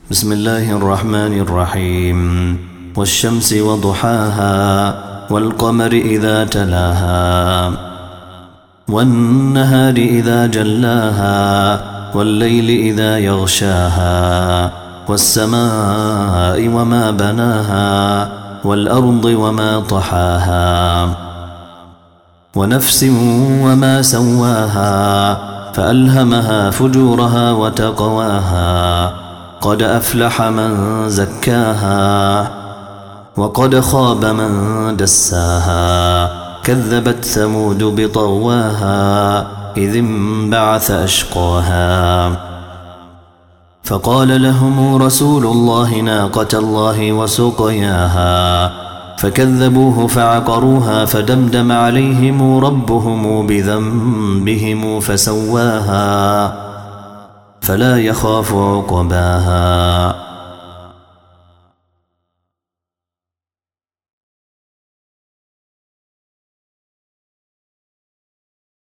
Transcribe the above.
بسم الله الرحمن الرحيم. والشمس وضحاها والقمر إذا تلاها والنهار إذا جلاها والليل إذا يغشاها والسماء وما بناها والأرض وما طحاها ونفس وما سواها فألهمها فجورها وتقواها قد أفلح من زكاها وقد خاب من دساها كذبت ثمود بطغواها إذ انبعث أشقاها فقال لهم رسول الله ناقة الله وسقياها فكذبوه فعقروها فدمدم عليهم ربهم بذنبهم فسواها فلا يخاف عقباها.